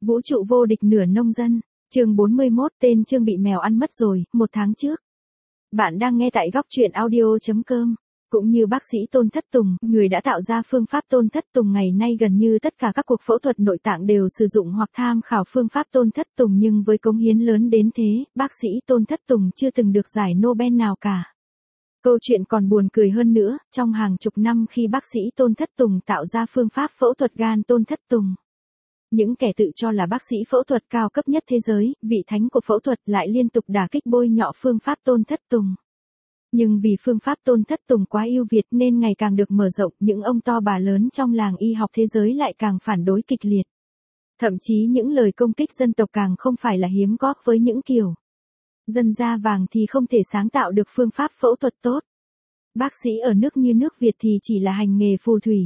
Vũ trụ vô địch nửa nông dân, chương 41, tên Trương bị mèo ăn mất rồi, 1 tháng trước. Bạn đang nghe tại góc truyện audio.com. Cũng như bác sĩ Tôn Thất Tùng, người đã tạo ra phương pháp Tôn Thất Tùng, ngày nay gần như tất cả các cuộc phẫu thuật nội tạng đều sử dụng hoặc tham khảo phương pháp Tôn Thất Tùng, nhưng với cống hiến lớn đến thế, bác sĩ Tôn Thất Tùng chưa từng được giải Nobel nào cả. Câu chuyện còn buồn cười hơn nữa, trong hàng chục năm khi bác sĩ Tôn Thất Tùng tạo ra phương pháp phẫu thuật gan Tôn Thất Tùng, những kẻ tự cho là bác sĩ phẫu thuật cao cấp nhất thế giới, vị thánh của phẫu thuật, lại liên tục đả kích bôi nhọ phương pháp Tôn Thất Tùng. Nhưng vì phương pháp Tôn Thất Tùng quá ưu việt nên ngày càng được mở rộng, những ông to bà lớn trong làng y học thế giới lại càng phản đối kịch liệt. Thậm chí những lời công kích dân tộc càng không phải là hiếm có, với những kiểu dân da vàng thì không thể sáng tạo được phương pháp phẫu thuật tốt. Bác sĩ ở nước như nước Việt thì chỉ là hành nghề phù thủy.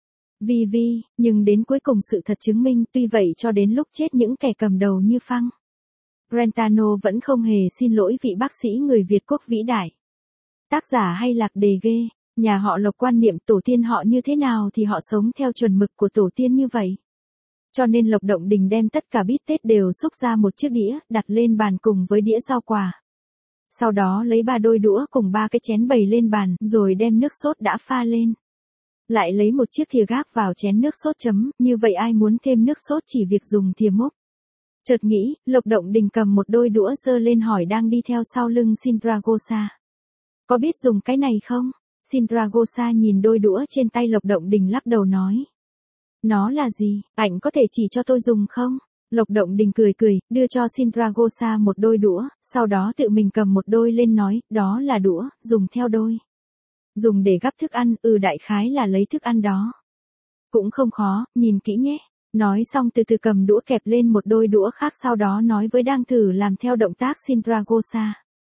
Nhưng đến cuối cùng sự thật chứng minh, tuy vậy cho đến lúc chết những kẻ cầm đầu như Frank Brentano vẫn không hề xin lỗi vị bác sĩ người Việt quốc vĩ đại. Tác giả hay lạc đề ghê, nhà họ Lộc quan niệm tổ tiên họ như thế nào thì họ sống theo chuẩn mực của tổ tiên như vậy. Cho nên Lộc Động Đình đem tất cả bít tết đều xúc ra một chiếc đĩa, đặt lên bàn cùng với đĩa rau quả. Sau đó lấy 3 đôi đũa cùng 3 cái chén bày lên bàn, rồi đem nước sốt đã pha lên. Lại lấy một chiếc thìa gác vào chén nước sốt chấm, như vậy ai muốn thêm nước sốt chỉ việc dùng thìa múc. Chợt nghĩ, Lộc Động Đình cầm một đôi đũa giơ lên hỏi đang đi theo sau lưng Sindragosa: "Có biết dùng cái này không?" Sindragosa nhìn đôi đũa trên tay Lộc Động Đình lắc đầu nói: "Nó là gì, ảnh có thể chỉ cho tôi dùng không?" Lộc Động Đình cười cười, đưa cho Sindragosa một đôi đũa, sau đó tự mình cầm một đôi lên nói: "Đó là đũa, dùng theo đôi. Dùng để gắp thức ăn, đại khái là lấy thức ăn đó. Cũng không khó, nhìn kỹ nhé." Nói xong từ từ cầm đũa kẹp lên một đôi đũa khác, sau đó nói với đang thử làm theo động tác Sindragosa: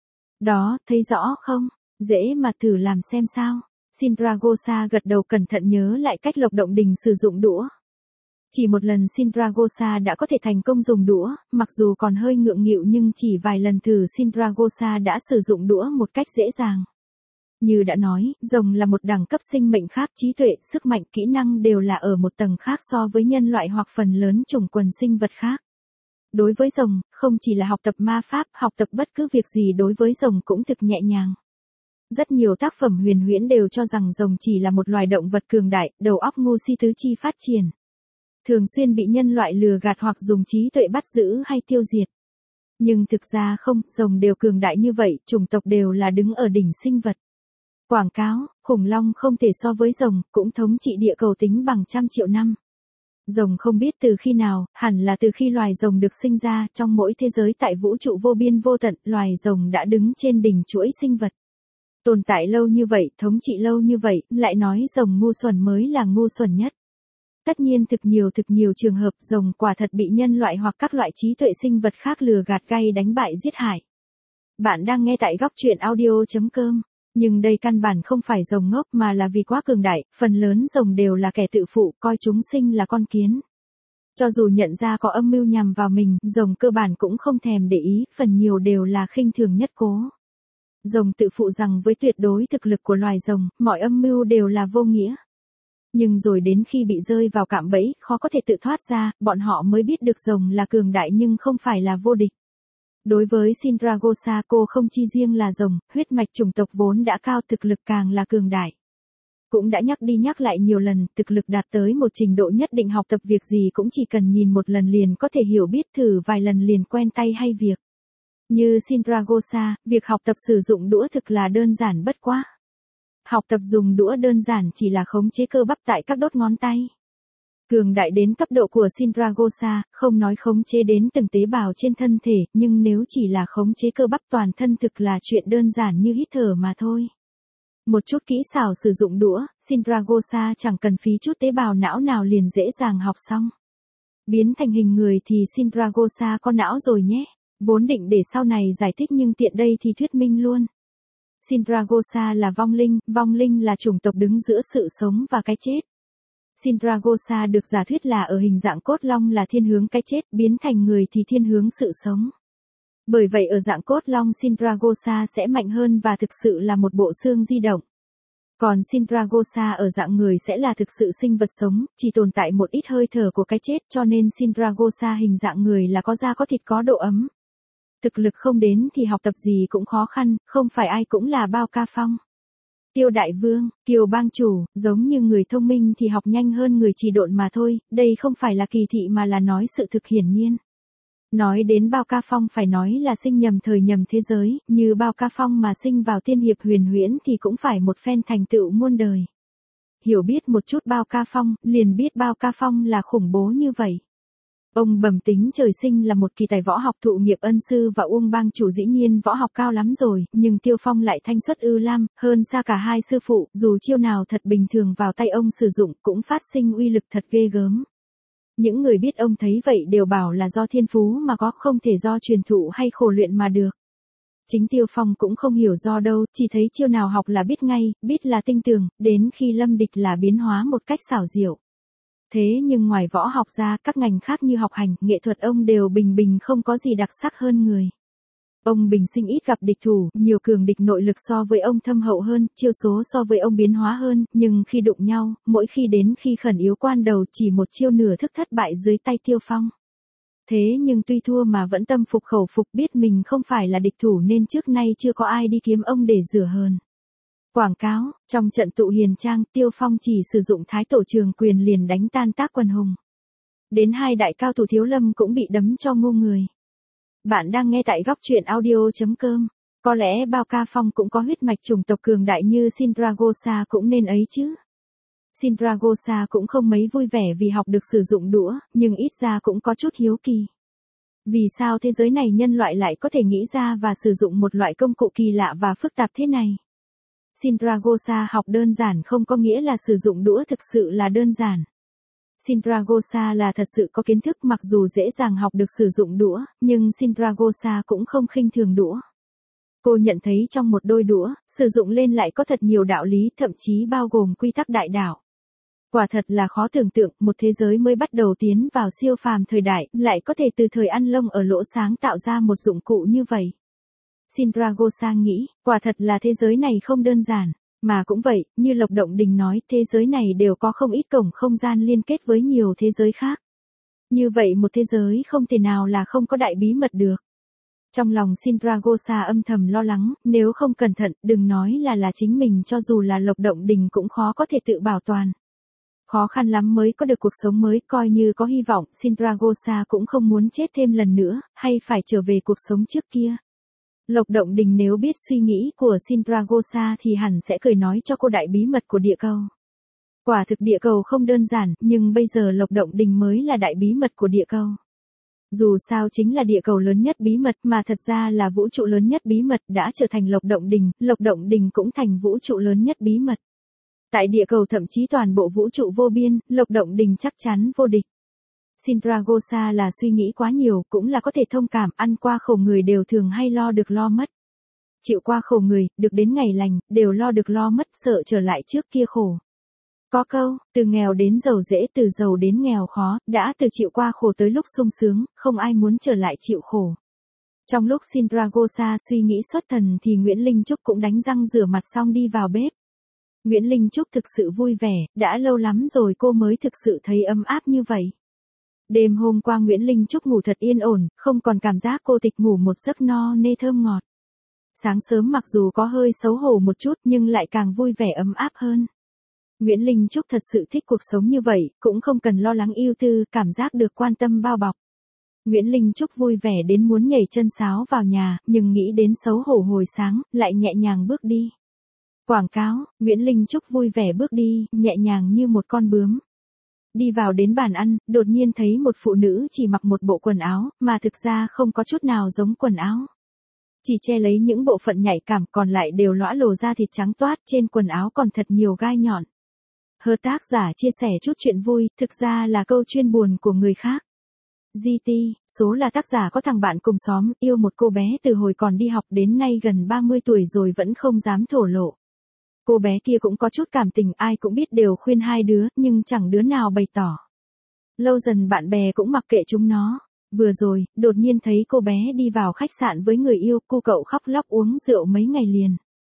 "Đó, thấy rõ không? Dễ mà, thử làm xem sao." Sindragosa gật đầu cẩn thận nhớ lại cách Lộc Động Đình sử dụng đũa. Chỉ một lần Sindragosa đã có thể thành công dùng đũa, mặc dù còn hơi ngượng nghịu nhưng chỉ vài lần thử Sindragosa đã sử dụng đũa một cách dễ dàng. Như đã nói, rồng là một đẳng cấp sinh mệnh khác, trí tuệ, sức mạnh, kỹ năng đều là ở một tầng khác so với nhân loại hoặc phần lớn chủng quần sinh vật khác. Đối với rồng, không chỉ là học tập ma pháp, học tập bất cứ việc gì đối với rồng cũng thực nhẹ nhàng. Rất nhiều tác phẩm huyền huyễn đều cho rằng rồng chỉ là một loài động vật cường đại, đầu óc ngu si, tứ chi phát triển, thường xuyên bị nhân loại lừa gạt hoặc dùng trí tuệ bắt giữ hay tiêu diệt. Nhưng thực ra không, rồng đều cường đại như vậy, chủng tộc đều là đứng ở đỉnh sinh vật. Quảng cáo, khủng long không thể so với rồng, cũng thống trị địa cầu tính bằng trăm triệu năm. Rồng không biết từ khi nào, hẳn là từ khi loài rồng được sinh ra, trong mỗi thế giới tại vũ trụ vô biên vô tận, loài rồng đã đứng trên đỉnh chuỗi sinh vật. Tồn tại lâu như vậy, thống trị lâu như vậy, lại nói rồng ngu xuẩn mới là ngu xuẩn nhất. Tất nhiên thực nhiều trường hợp rồng quả thật bị nhân loại hoặc các loại trí tuệ sinh vật khác lừa gạt, gay đánh bại, giết hại. Bạn đang nghe tại góc truyện audio.com. Nhưng đây căn bản không phải rồng ngốc mà là vì quá cường đại, phần lớn rồng đều là kẻ tự phụ, coi chúng sinh là con kiến. Cho dù nhận ra có âm mưu nhằm vào mình, rồng cơ bản cũng không thèm để ý, phần nhiều đều là khinh thường nhất cố. Rồng tự phụ rằng với tuyệt đối thực lực của loài rồng, mọi âm mưu đều là vô nghĩa. Nhưng rồi đến khi bị rơi vào cạm bẫy, khó có thể tự thoát ra, bọn họ mới biết được rồng là cường đại nhưng không phải là vô địch. Đối với Sindragosa, cô không chi riêng là rồng, huyết mạch chủng tộc vốn đã cao, thực lực càng là cường đại. Cũng đã nhắc đi nhắc lại nhiều lần, thực lực đạt tới một trình độ nhất định, học tập việc gì cũng chỉ cần nhìn một lần liền có thể hiểu biết, thử vài lần liền quen tay hay việc. Như Sindragosa, việc học tập sử dụng đũa thực là đơn giản bất quá. Học tập dùng đũa đơn giản chỉ là khống chế cơ bắp tại các đốt ngón tay. Cường đại đến cấp độ của Sindragosa, không nói khống chế đến từng tế bào trên thân thể, nhưng nếu chỉ là khống chế cơ bắp toàn thân thực là chuyện đơn giản như hít thở mà thôi. Một chút kỹ xảo sử dụng đũa, Sindragosa chẳng cần phí chút tế bào não nào liền dễ dàng học xong. Biến thành hình người thì Sindragosa có não rồi nhé. Vốn định để sau này giải thích nhưng tiện đây thì thuyết minh luôn. Sindragosa là vong linh là chủng tộc đứng giữa sự sống và cái chết. Sindragosa được giả thuyết là ở hình dạng cốt long là thiên hướng cái chết, biến thành người thì thiên hướng sự sống. Bởi vậy ở dạng cốt long Sindragosa sẽ mạnh hơn và thực sự là một bộ xương di động. Còn Sindragosa ở dạng người sẽ là thực sự sinh vật sống, chỉ tồn tại một ít hơi thở của cái chết, cho nên Sindragosa hình dạng người là có da có thịt có độ ấm. Thực lực không đến thì học tập gì cũng khó khăn, không phải ai cũng là Bao Ca Phong. Tiêu đại vương, Kiều bang chủ, giống như người thông minh thì học nhanh hơn người trì độn mà thôi, đây không phải là kỳ thị mà là nói sự thực hiển nhiên. Nói đến Bao Ca Phong phải nói là sinh nhầm thời nhầm thế giới, như Bao Ca Phong mà sinh vào tiên hiệp huyền huyễn thì cũng phải một phen thành tựu muôn đời. Hiểu biết một chút Bao Ca Phong, liền biết Bao Ca Phong là khủng bố như vậy. Ông bẩm tính trời sinh là một kỳ tài võ học, thụ nghiệp ân sư và Uông bang chủ dĩ nhiên võ học cao lắm rồi, nhưng Tiêu Phong lại thanh xuất ưu lam, hơn xa cả hai sư phụ, dù chiêu nào thật bình thường vào tay ông sử dụng cũng phát sinh uy lực thật ghê gớm. Những người biết ông thấy vậy đều bảo là do thiên phú mà có, không thể do truyền thụ hay khổ luyện mà được. Chính Tiêu Phong cũng không hiểu do đâu, chỉ thấy chiêu nào học là biết ngay, biết là tinh tường, đến khi lâm địch là biến hóa một cách xảo diệu. Thế nhưng ngoài võ học ra, các ngành khác như học hành, nghệ thuật ông đều bình bình không có gì đặc sắc hơn người. Ông bình sinh ít gặp địch thủ, nhiều cường địch nội lực so với ông thâm hậu hơn, chiêu số so với ông biến hóa hơn, nhưng khi đụng nhau, mỗi khi đến khi khẩn yếu quan đầu chỉ một chiêu nửa thức thất bại dưới tay Tiêu Phong. Thế nhưng tuy thua mà vẫn tâm phục khẩu phục, biết mình không phải là địch thủ nên trước nay chưa có ai đi kiếm ông để rửa hờn. Quảng cáo, trong trận tụ hiền trang, Tiêu Phong chỉ sử dụng thái tổ trường quyền liền đánh tan tác quần hùng. Đến hai đại cao thủ Thiếu Lâm cũng bị đấm cho ngu người. Bạn đang nghe tại góc truyện audio.com. Có lẽ Bao Ca Phong cũng có huyết mạch chủng tộc cường đại như Sindragosa cũng nên ấy chứ. Sindragosa cũng không mấy vui vẻ vì học được sử dụng đũa, nhưng ít ra cũng có chút hiếu kỳ. Vì sao thế giới này nhân loại lại có thể nghĩ ra và sử dụng một loại công cụ kỳ lạ và phức tạp thế này? Sindragosa học đơn giản không có nghĩa là sử dụng đũa thực sự là đơn giản. Sindragosa là thật sự có kiến thức, mặc dù dễ dàng học được sử dụng đũa, nhưng Sindragosa cũng không khinh thường đũa. Cô nhận thấy trong một đôi đũa, sử dụng lên lại có thật nhiều đạo lý, thậm chí bao gồm quy tắc đại đạo. Quả thật là khó tưởng tượng, một thế giới mới bắt đầu tiến vào siêu phàm thời đại, lại có thể từ thời ăn lông ở lỗ sáng tạo ra một dụng cụ như vậy. Sindragosa nghĩ, quả thật là thế giới này không đơn giản. Mà cũng vậy, như Lộc Động Đình nói, thế giới này đều có không ít cổng không gian liên kết với nhiều thế giới khác. Như vậy một thế giới không thể nào là không có đại bí mật được. Trong lòng Sindragosa âm thầm lo lắng, nếu không cẩn thận, đừng nói là chính mình, cho dù là Lộc Động Đình cũng khó có thể tự bảo toàn. Khó khăn lắm mới có được cuộc sống mới, coi như có hy vọng, Sindragosa cũng không muốn chết thêm lần nữa, hay phải trở về cuộc sống trước kia. Lộc Động Đình nếu biết suy nghĩ của Sindragosa thì hẳn sẽ cười nói cho cô đại bí mật của địa cầu. Quả thực địa cầu không đơn giản, nhưng bây giờ Lộc Động Đình mới là đại bí mật của địa cầu. Dù sao chính là địa cầu lớn nhất bí mật, mà thật ra là vũ trụ lớn nhất bí mật đã trở thành Lộc Động Đình cũng thành vũ trụ lớn nhất bí mật. Tại địa cầu thậm chí toàn bộ vũ trụ vô biên, Lộc Động Đình chắc chắn vô địch. Sindragosa là suy nghĩ quá nhiều, cũng là có thể thông cảm, ăn qua khổ người đều thường hay lo được lo mất. Chịu qua khổ người, được đến ngày lành, đều lo được lo mất, sợ trở lại trước kia khổ. Có câu, từ nghèo đến giàu dễ, từ giàu đến nghèo khó, đã từ chịu qua khổ tới lúc sung sướng, không ai muốn trở lại chịu khổ. Trong lúc Sindragosa suy nghĩ xuất thần thì Nguyễn Linh Trúc cũng đánh răng rửa mặt xong đi vào bếp. Nguyễn Linh Trúc thực sự vui vẻ, đã lâu lắm rồi cô mới thực sự thấy ấm áp như vậy. Đêm hôm qua Nguyễn Linh Trúc ngủ thật yên ổn, không còn cảm giác cô tịch, ngủ một giấc no nê thơm ngọt. Sáng sớm mặc dù có hơi xấu hổ một chút nhưng lại càng vui vẻ ấm áp hơn. Nguyễn Linh Trúc thật sự thích cuộc sống như vậy, cũng không cần lo lắng ưu tư, cảm giác được quan tâm bao bọc. Nguyễn Linh Trúc vui vẻ đến muốn nhảy chân sáo vào nhà, nhưng nghĩ đến xấu hổ hồi sáng, lại nhẹ nhàng bước đi. Quảng cáo, Nguyễn Linh Trúc vui vẻ bước đi, nhẹ nhàng như một con bướm. Đi vào đến bàn ăn, đột nhiên thấy một phụ nữ chỉ mặc một bộ quần áo, mà thực ra không có chút nào giống quần áo. Chỉ che lấy những bộ phận nhạy cảm, còn lại đều lõa lồ da thịt trắng toát, trên quần áo còn thật nhiều gai nhọn. Hờ tác giả chia sẻ chút chuyện vui, thực ra là câu chuyên buồn của người khác. GT, số là tác giả có thằng bạn cùng xóm, yêu một cô bé từ hồi còn đi học đến nay gần 30 tuổi rồi vẫn không dám thổ lộ. Cô bé kia cũng có chút cảm tình, ai cũng biết đều khuyên hai đứa, nhưng chẳng đứa nào bày tỏ. Lâu dần bạn bè cũng mặc kệ chúng nó. Vừa rồi, đột nhiên thấy cô bé đi vào khách sạn với người yêu, cô cậu khóc lóc uống rượu mấy ngày liền.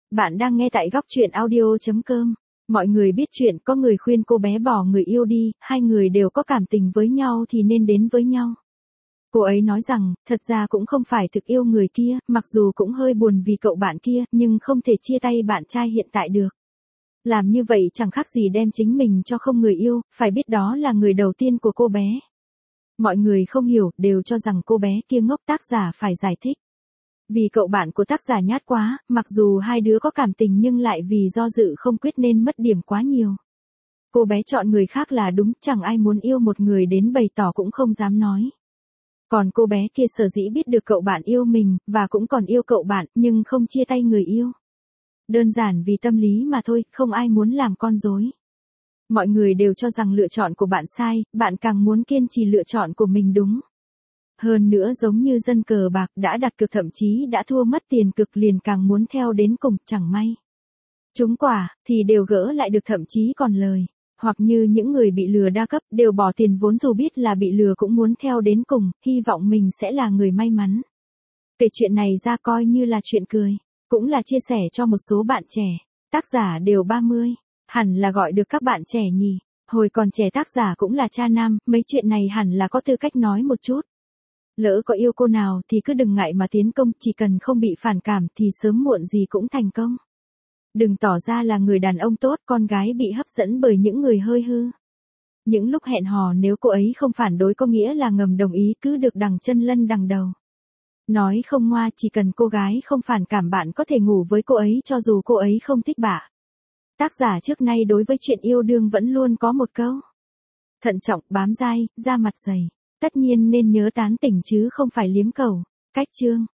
Bạn đang nghe tại góc truyện audio.com. Mọi người biết chuyện, có người khuyên cô bé bỏ người yêu đi, hai người đều có cảm tình với nhau thì nên đến với nhau. Cô ấy nói rằng, thật ra cũng không phải thực yêu người kia, mặc dù cũng hơi buồn vì cậu bạn kia, nhưng không thể chia tay bạn trai hiện tại được. Làm như vậy chẳng khác gì đem chính mình cho không người yêu, phải biết đó là người đầu tiên của cô bé. Mọi người không hiểu, đều cho rằng cô bé kia ngốc, tác giả phải giải thích. Vì cậu bạn của tác giả nhát quá, mặc dù hai đứa có cảm tình nhưng lại vì do dự không quyết nên mất điểm quá nhiều. Cô bé chọn người khác là đúng, chẳng ai muốn yêu một người đến bày tỏ cũng không dám nói. Còn cô bé kia sở dĩ biết được cậu bạn yêu mình, và cũng còn yêu cậu bạn, nhưng không chia tay người yêu. Đơn giản vì tâm lý mà thôi, không ai muốn làm con rối. Mọi người đều cho rằng lựa chọn của bạn sai, bạn càng muốn kiên trì lựa chọn của mình đúng. Hơn nữa giống như dân cờ bạc đã đặt cược thậm chí đã thua mất tiền cực liền càng muốn theo đến cùng, chẳng may. Trúng quả, thì đều gỡ lại được thậm chí còn lời. Hoặc như những người bị lừa đa cấp đều bỏ tiền vốn dù biết là bị lừa cũng muốn theo đến cùng, hy vọng mình sẽ là người may mắn. Kể chuyện này ra coi như là chuyện cười, cũng là chia sẻ cho một số bạn trẻ. Tác giả đều 30, hẳn là gọi được các bạn trẻ nhỉ. Hồi còn trẻ tác giả cũng là cha nam, mấy chuyện này hẳn là có tư cách nói một chút. Lỡ có yêu cô nào thì cứ đừng ngại mà tiến công, chỉ cần không bị phản cảm thì sớm muộn gì cũng thành công. Đừng tỏ ra là người đàn ông tốt, con gái bị hấp dẫn bởi những người hơi hư. Những lúc hẹn hò nếu cô ấy không phản đối có nghĩa là ngầm đồng ý, cứ được đằng chân lân đằng đầu. Nói không ngoa, chỉ cần cô gái không phản cảm bạn có thể ngủ với cô ấy cho dù cô ấy không thích bạ. Tác giả trước nay đối với chuyện yêu đương vẫn luôn có một câu: thận trọng, bám dai, da mặt dày. Tất nhiên nên nhớ tán tỉnh chứ không phải liếm cầu. Cách chương